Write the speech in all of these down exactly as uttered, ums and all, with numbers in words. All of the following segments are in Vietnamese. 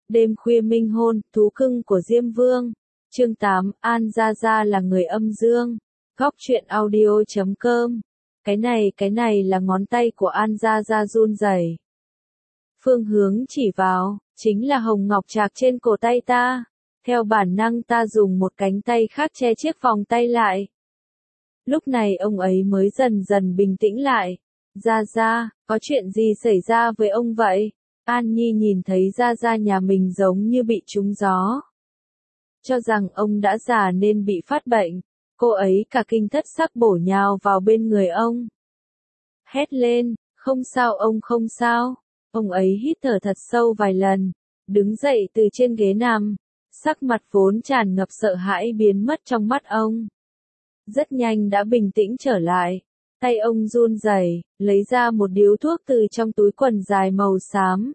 Đêm khuya minh hôn, thú cưng của Diêm Vương. Chương tám, An Gia Gia là người âm dương. Góc truyện audio chấm com. Cái này, cái này là ngón tay của An Gia Gia run rẩy. Phương hướng chỉ vào, chính là hồng ngọc trạc trên cổ tay ta. Theo bản năng ta dùng một cánh tay khác che chiếc vòng tay lại. Lúc này ông ấy mới dần dần bình tĩnh lại. Gia Gia, có chuyện gì xảy ra với ông vậy? An Nhi nhìn thấy Gia Gia nhà mình giống như bị trúng gió. Cho rằng ông đã già nên bị phát bệnh, cô ấy cả kinh thất sắc bổ nhào vào bên người ông. Hét lên, không sao ông không sao. Ông ấy hít thở thật sâu vài lần, đứng dậy từ trên ghế nằm, sắc mặt vốn tràn ngập sợ hãi biến mất trong mắt ông. Rất nhanh đã bình tĩnh trở lại, tay ông run rẩy, lấy ra một điếu thuốc từ trong túi quần dài màu xám.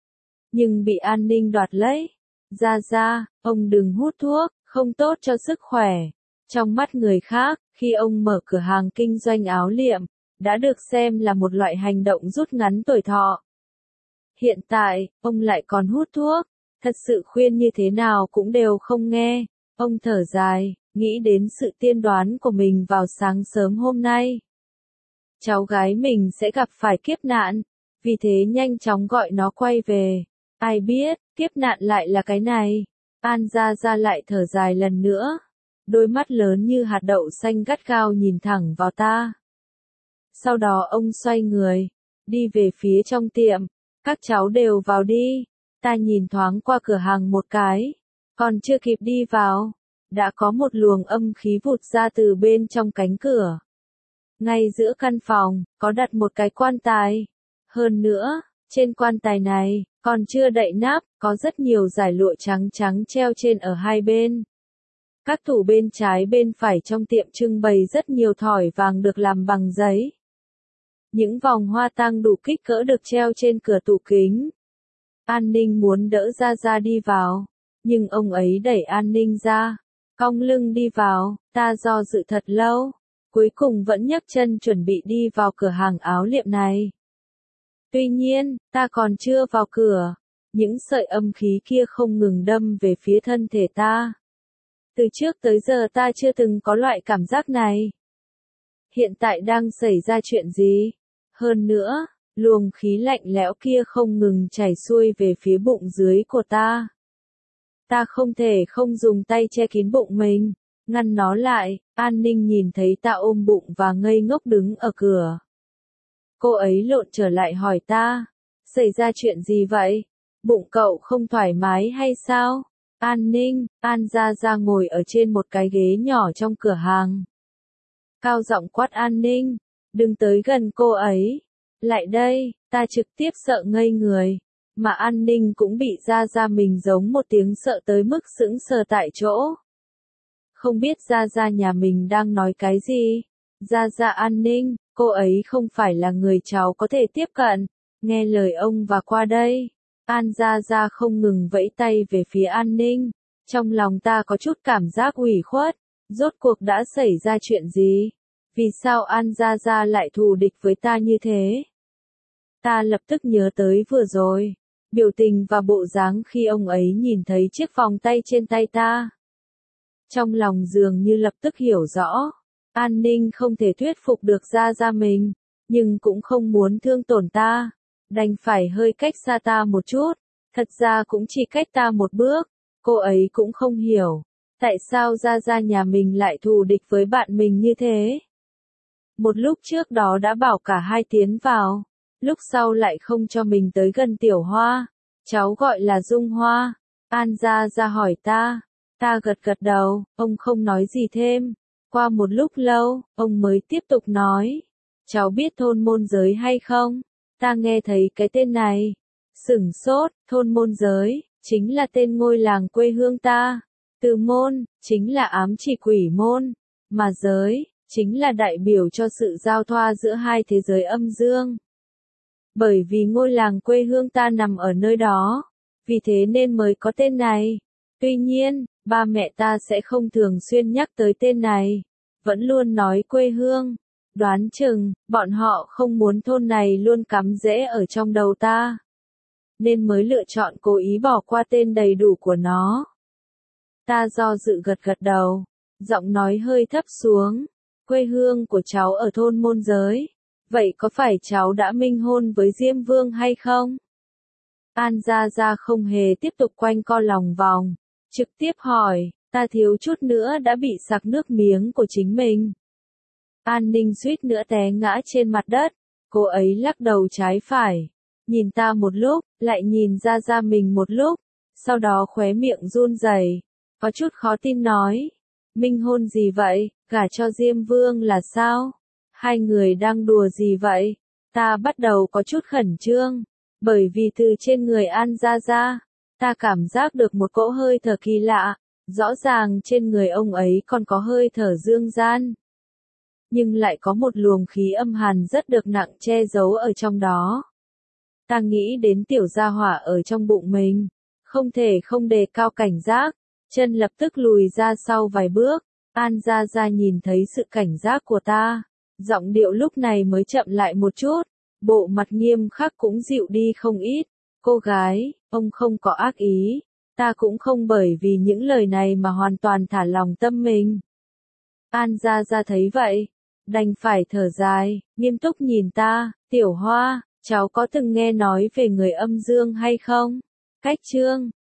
Nhưng bị An Ninh đoạt lấy. Gia Gia, ông đừng hút thuốc, không tốt cho sức khỏe. Trong mắt người khác, khi ông mở cửa hàng kinh doanh áo liệm, đã được xem là một loại hành động rút ngắn tuổi thọ. Hiện tại, ông lại còn hút thuốc, thật sự khuyên như thế nào cũng đều không nghe. Ông thở dài, nghĩ đến sự tiên đoán của mình vào sáng sớm hôm nay. Cháu gái mình sẽ gặp phải kiếp nạn, vì thế nhanh chóng gọi nó quay về. Ai biết, kiếp nạn lại là cái này. An Gia Gia lại thở dài lần nữa. Đôi mắt lớn như hạt đậu xanh gắt gao nhìn thẳng vào ta. Sau đó ông xoay người, đi về phía trong tiệm. Các cháu đều vào đi. Ta nhìn thoáng qua cửa hàng một cái. Còn chưa kịp đi vào, đã có một luồng âm khí vụt ra từ bên trong cánh cửa. Ngay giữa căn phòng, có đặt một cái quan tài. Hơn nữa, trên quan tài này, còn chưa đậy nắp, có rất nhiều dải lụa trắng trắng treo trên ở hai bên. Các tủ bên trái bên phải trong tiệm trưng bày rất nhiều thỏi vàng được làm bằng giấy. Những vòng hoa tang đủ kích cỡ được treo trên cửa tủ kính. An Ninh muốn đỡ Gia Gia đi vào, nhưng ông ấy đẩy An Ninh ra, cong lưng đi vào. Ta do dự thật lâu, cuối cùng vẫn nhấc chân chuẩn bị đi vào cửa hàng áo liệm này. Tuy nhiên, ta còn chưa vào cửa, những sợi âm khí kia không ngừng đâm về phía thân thể ta. Từ trước tới giờ ta chưa từng có loại cảm giác này. Hiện tại đang xảy ra chuyện gì? Hơn nữa, luồng khí lạnh lẽo kia không ngừng chảy xuôi về phía bụng dưới của ta. Ta không thể không dùng tay che kín bụng mình, ngăn nó lại. An Ninh nhìn thấy ta ôm bụng và ngây ngốc đứng ở cửa. Cô ấy lộn trở lại hỏi ta, xảy ra chuyện gì vậy? Bụng cậu không thoải mái hay sao? An Ninh, An Gia Gia ngồi ở trên một cái ghế nhỏ trong cửa hàng. Cao giọng quát An Ninh, đừng tới gần cô ấy. Lại đây, ta trực tiếp sợ ngây người. Mà An Ninh cũng bị Gia Gia mình giống một tiếng sợ tới mức sững sờ tại chỗ. Không biết Gia Gia nhà mình đang nói cái gì? Gia Gia An Ninh, cô ấy không phải là người cháu có thể tiếp cận. Nghe lời ông và qua đây. An Gia Gia không ngừng vẫy tay về phía An Ninh. Trong lòng ta có chút cảm giác ủy khuất. Rốt cuộc đã xảy ra chuyện gì? Vì sao An Gia Gia lại thù địch với ta như thế? Ta lập tức nhớ tới vừa rồi. Biểu tình và bộ dáng khi ông ấy nhìn thấy chiếc vòng tay trên tay ta. Trong lòng dường như lập tức hiểu rõ. An Ninh không thể thuyết phục được Gia Gia mình, nhưng cũng không muốn thương tổn ta. Đành phải hơi cách xa ta một chút. Thật ra cũng chỉ cách ta một bước. Cô ấy cũng không hiểu. Tại sao Gia Gia nhà mình lại thù địch với bạn mình như thế? Một lúc trước đó đã bảo cả hai tiến vào. Lúc sau lại không cho mình tới gần Tiểu Hoa. Cháu gọi là Dung Hoa. An Gia Gia hỏi ta. Ta gật gật đầu, ông không nói gì thêm. Qua một lúc lâu, ông mới tiếp tục nói. Cháu biết thôn Môn Giới hay không? Ta nghe thấy cái tên này. Sửng sốt, thôn Môn Giới, chính là tên ngôi làng quê hương ta. Từ môn, chính là ám chỉ quỷ môn. Mà giới, chính là đại biểu cho sự giao thoa giữa hai thế giới âm dương. Bởi vì ngôi làng quê hương ta nằm ở nơi đó. Vì thế nên mới có tên này. Tuy nhiên, ba mẹ ta sẽ không thường xuyên nhắc tới tên này. Vẫn luôn nói quê hương. Đoán chừng, bọn họ không muốn thôn này luôn cắm rễ ở trong đầu ta. nên mới lựa chọn cố ý bỏ qua tên đầy đủ của nó. Ta do dự gật gật đầu, giọng nói hơi thấp xuống. Quê hương của cháu ở thôn Môn Giới. Vậy có phải cháu đã minh hôn với Diêm Vương hay không? An Gia Gia không hề tiếp tục quanh co lòng vòng, trực tiếp hỏi, ta thiếu chút nữa đã bị sặc nước miếng của chính mình. An Ninh suýt nữa té ngã trên mặt đất, cô ấy lắc đầu trái phải, nhìn ta một lúc, lại nhìn Gia Gia mình một lúc, sau đó khóe miệng run rẩy, có chút khó tin nói, minh hôn gì vậy, gả cho Diêm Vương là sao? Hai người đang đùa gì vậy? Ta bắt đầu có chút khẩn trương, bởi vì từ trên người An Gia Gia, ta cảm giác được một cỗ hơi thở kỳ lạ, rõ ràng trên người ông ấy còn có hơi thở dương gian. Nhưng lại có một luồng khí âm hàn rất được nặng che giấu ở trong đó. Ta nghĩ đến tiểu gia hỏa ở trong bụng mình, không thể không đề cao cảnh giác, chân lập tức lùi ra sau vài bước. An Gia Gia nhìn thấy sự cảnh giác của ta, giọng điệu lúc này mới chậm lại một chút, bộ mặt nghiêm khắc cũng dịu đi không ít. Cô gái, ông không có ác ý, ta cũng không bởi vì những lời này mà hoàn toàn thả lòng tâm mình. An Gia Gia thấy vậy, đành phải thở dài, nghiêm túc nhìn ta, Tiểu Hoa, cháu có từng nghe nói về người âm dương hay không? Cách chương